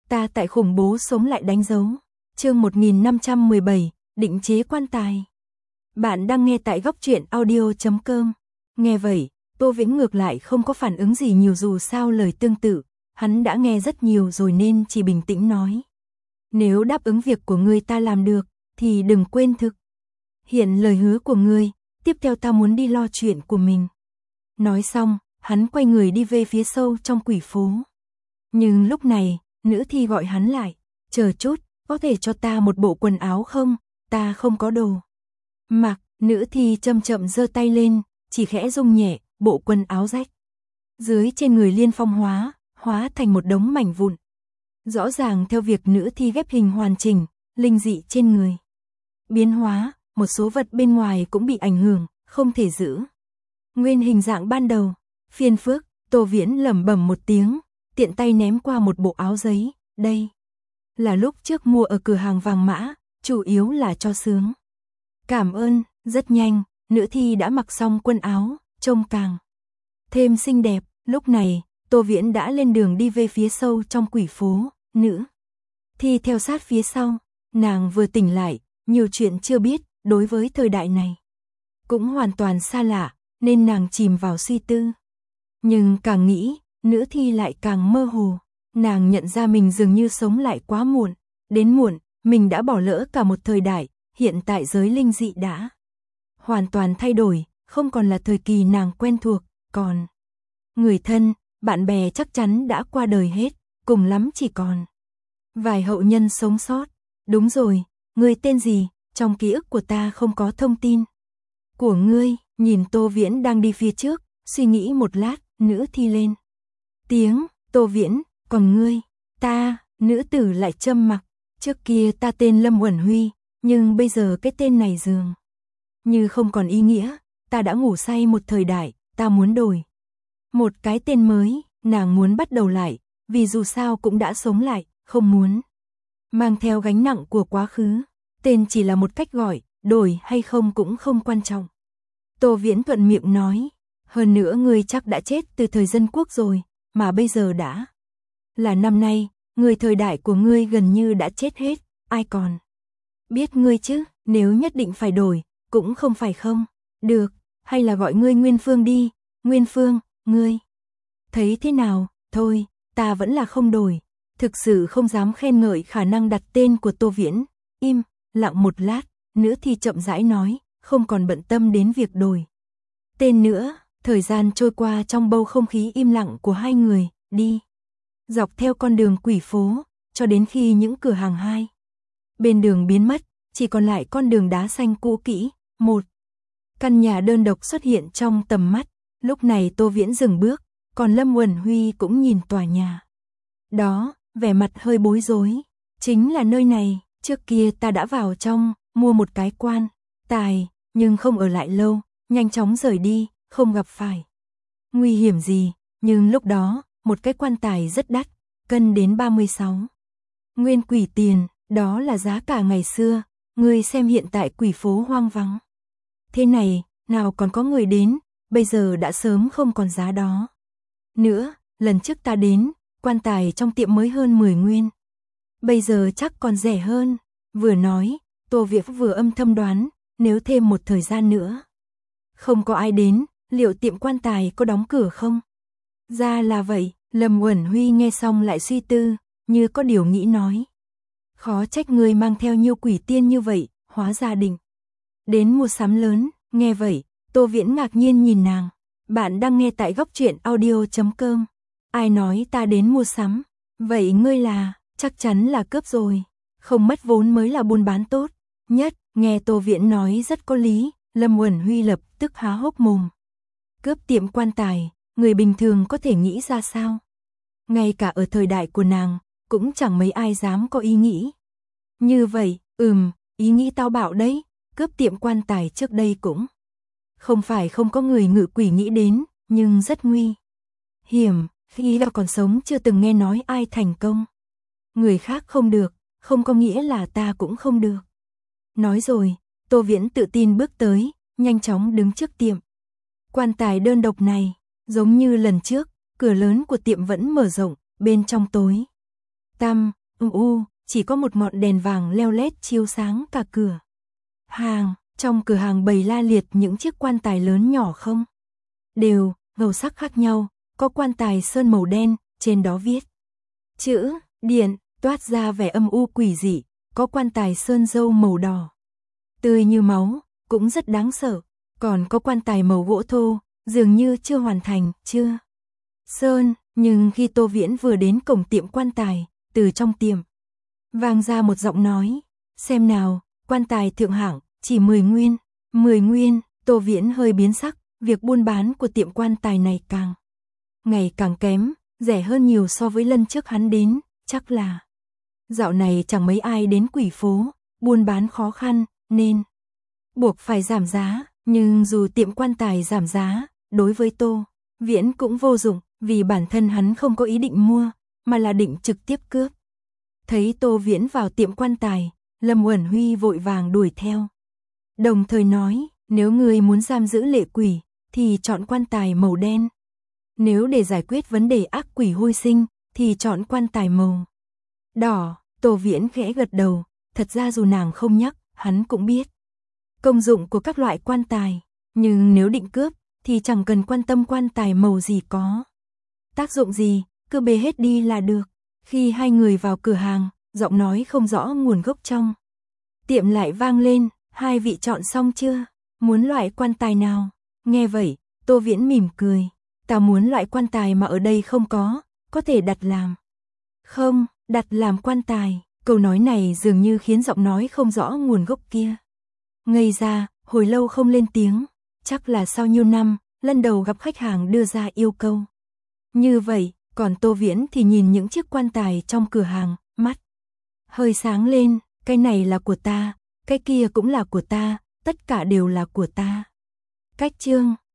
Ta tại khủng bố sống lại đánh dấu. Chương 1517, định chế quan tài. Bạn đang nghe tại góc truyện audio.com. Nghe vậy, Tô Viễn ngược lại không có phản ứng gì nhiều, dù sao lời tương tự, hắn đã nghe rất nhiều rồi nên chỉ bình tĩnh nói. Nếu đáp ứng việc của ngươi ta làm được, thì đừng quên thực hiện lời hứa của ngươi, tiếp theo ta muốn đi lo chuyện của mình. Nói xong, hắn quay người đi về phía sâu trong quỷ phố. Nhưng lúc này, nữ thi gọi hắn lại, chờ chút, có thể cho ta một bộ quần áo không, ta không có đồ. Mặc, nữ thi chậm chậm giơ tay lên, chỉ khẽ rung nhẹ, bộ quần áo rách. Dưới trên người Liên Phong hóa thành một đống mảnh vụn. Rõ ràng theo việc nữ thi ghép hình hoàn chỉnh, linh dị trên người. Biến hóa, một số vật bên ngoài cũng bị ảnh hưởng, không thể giữ nguyên hình dạng ban đầu. Phiền phức, Tô Viễn lẩm bẩm một tiếng, tiện tay ném qua một bộ áo giấy, đây là lúc trước mua ở cửa hàng vàng mã, chủ yếu là cho sướng. Cảm ơn. Rất nhanh, nữ thi đã mặc xong quần áo, trông càng thêm xinh đẹp. Lúc này, Tô Viễn đã lên đường đi về phía sâu trong quỷ phố. Nữ thi theo sát phía sau. Nàng vừa tỉnh lại, nhiều chuyện chưa biết, đối với thời đại này cũng hoàn toàn xa lạ, nên nàng chìm vào suy tư. Nhưng càng nghĩ, nữ thi lại càng mơ hồ. Nàng nhận ra mình dường như sống lại quá muộn. Đến muộn, mình đã bỏ lỡ cả một thời đại. Hiện tại giới linh dị đã hoàn toàn thay đổi, không còn là thời kỳ nàng quen thuộc, còn người thân, bạn bè chắc chắn đã qua đời hết, cùng lắm chỉ còn vài hậu nhân sống sót. Đúng rồi, ngươi tên gì? Trong ký ức của ta không có thông tin của ngươi. Nhìn Tô Viễn đang đi phía trước, suy nghĩ một lát, nữ thi lên tiếng. Tô Viễn, còn ngươi? Ta. Nữ tử lại châm mặc. Trước kia ta tên Lâm Uẩn Huy, nhưng bây giờ cái tên này dường như không còn ý nghĩa. Ta đã ngủ say một thời đại, ta muốn đổi một cái tên mới. Nàng muốn bắt đầu lại, vì dù sao cũng đã sống lại, không muốn mang theo gánh nặng của quá khứ. Tên chỉ là một cách gọi, đổi hay không cũng không quan trọng. Tô Viễn thuận miệng nói, hơn nữa ngươi chắc đã chết từ thời dân quốc rồi, mà bây giờ đã là năm nay, người thời đại của ngươi gần như đã chết hết, ai còn biết ngươi chứ? Nếu nhất định phải đổi, cũng không phải không. Được, hay là gọi ngươi Nguyên Phương đi. Nguyên Phương, ngươi thấy thế nào? Thôi, ta vẫn là không đổi. Thực sự không dám khen ngợi khả năng đặt tên của Tô Viễn. Im lặng một lát, nữ thi chậm rãi nói, không còn bận tâm đến việc đổi tên nữa. Thời gian trôi qua trong bầu không khí im lặng của hai người, đi dọc theo con đường quỷ phố, cho đến khi những cửa hàng hai bên đường biến mất, chỉ còn lại con đường đá xanh cũ kỹ. Một căn nhà đơn độc xuất hiện trong tầm mắt. Lúc này Tô Viễn dừng bước, còn Lâm Uẩn Huy cũng nhìn tòa nhà đó, vẻ mặt hơi bối rối. Chính là nơi này, trước kia ta đã vào trong, mua một cái quan tài, nhưng không ở lại lâu, nhanh chóng rời đi, không gặp phải nguy hiểm gì. Nhưng lúc đó, một cái quan tài rất đắt, cân đến 36 nguyên quỷ tiền, đó là giá cả ngày xưa. Ngươi xem hiện tại quỷ phố hoang vắng thế này, nào còn có người đến, bây giờ đã sớm không còn giá đó nữa. Lần trước ta đến, quan tài trong tiệm mới hơn 10 nguyên, bây giờ chắc còn rẻ hơn. Vừa nói, Tô Viễn vừa âm thầm đoán, nếu thêm một thời gian nữa không có ai đến, liệu tiệm quan tài có đóng cửa không? Ra là vậy. Lâm Uẩn Huy nghe xong lại suy tư, như có điều nghĩ nói, khó trách ngươi mang theo nhiều quỷ tiên như vậy, hóa ra định đến mua sắm lớn. Nghe vậy, Tô Viễn ngạc nhiên nhìn nàng. Bạn đang nghe tại góc truyện audio.com. Ai nói ta đến mua sắm? Vậy ngươi là, chắc chắn là cướp rồi. Không mất vốn mới là buôn bán tốt nhất. Nghe Tô Viễn nói rất có lý, Lâm Uẩn Huy lập tức há hốc mồm. Cướp tiệm quan tài, người bình thường có thể nghĩ ra sao? Ngay cả ở thời đại của nàng, cũng chẳng mấy ai dám có ý nghĩ như vậy. Ý nghĩ tao bạo đấy. Cướp tiệm quan tài trước đây cũng không phải không có người ngự quỷ nghĩ đến, nhưng rất nguy hiểm. Khi ta còn sống chưa từng nghe nói ai thành công. Người khác không được, không có nghĩa là ta cũng không được. Nói rồi, Tô Viễn tự tin bước tới, nhanh chóng đứng trước tiệm quan tài đơn độc này. Giống như lần trước, cửa lớn của tiệm vẫn mở rộng, bên trong tối tăm, chỉ có một ngọn đèn vàng leo lét chiếu sáng cả cửa hàng. Trong cửa hàng bày la liệt những chiếc quan tài lớn nhỏ không đều, màu sắc khác nhau, có quan tài sơn màu đen, trên đó viết chữ điện, toát ra vẻ âm u quỷ dị, có quan tài sơn dâu màu đỏ, tươi như máu, cũng rất đáng sợ, còn có quan tài màu gỗ thô, dường như chưa hoàn thành, chưa sơn, nhưng khi Tô Viễn vừa đến cổng tiệm quan tài, từ trong tiệm vang ra một giọng nói, xem nào, quan tài thượng hạng, chỉ 10 nguyên, 10 nguyên, Tô Viễn hơi biến sắc, việc buôn bán của tiệm quan tài này ngày càng kém, rẻ hơn nhiều so với lần trước hắn đến, chắc là dạo này chẳng mấy ai đến quỷ phố, buôn bán khó khăn, nên buộc phải giảm giá, nhưng dù tiệm quan tài giảm giá, đối với Tô Viễn cũng vô dụng, vì bản thân hắn không có ý định mua, mà là định trực tiếp cướp. Thấy Tô Viễn vào tiệm quan tài, Lâm Uẩn Huy vội vàng đuổi theo. Đồng thời nói, nếu người muốn giam giữ lệ quỷ, thì chọn quan tài màu đen. Nếu để giải quyết vấn đề ác quỷ hồi sinh, thì chọn quan tài màu đỏ. Tô Viễn khẽ gật đầu, thật ra dù nàng không nhắc, hắn cũng biết công dụng của các loại quan tài, nhưng nếu định cướp, thì chẳng cần quan tâm quan tài màu gì có tác dụng gì, cứ bê hết đi là được. Khi hai người vào cửa hàng, giọng nói không rõ nguồn gốc trong tiệm lại vang lên, hai vị chọn xong chưa? Muốn loại quan tài nào? Nghe vậy, Tô Viễn mỉm cười, ta muốn loại quan tài mà ở đây không có thể đặt làm. Không, đặt làm quan tài, câu nói này dường như khiến giọng nói không rõ nguồn gốc kia ngây ra, hồi lâu không lên tiếng, chắc là sau nhiêu năm, lần đầu gặp khách hàng đưa ra yêu cầu như vậy, còn Tô Viễn thì nhìn những chiếc quan tài trong cửa hàng, mắt hơi sáng lên, cái này là của ta, cái kia cũng là của ta, tất cả đều là của ta. Cách chương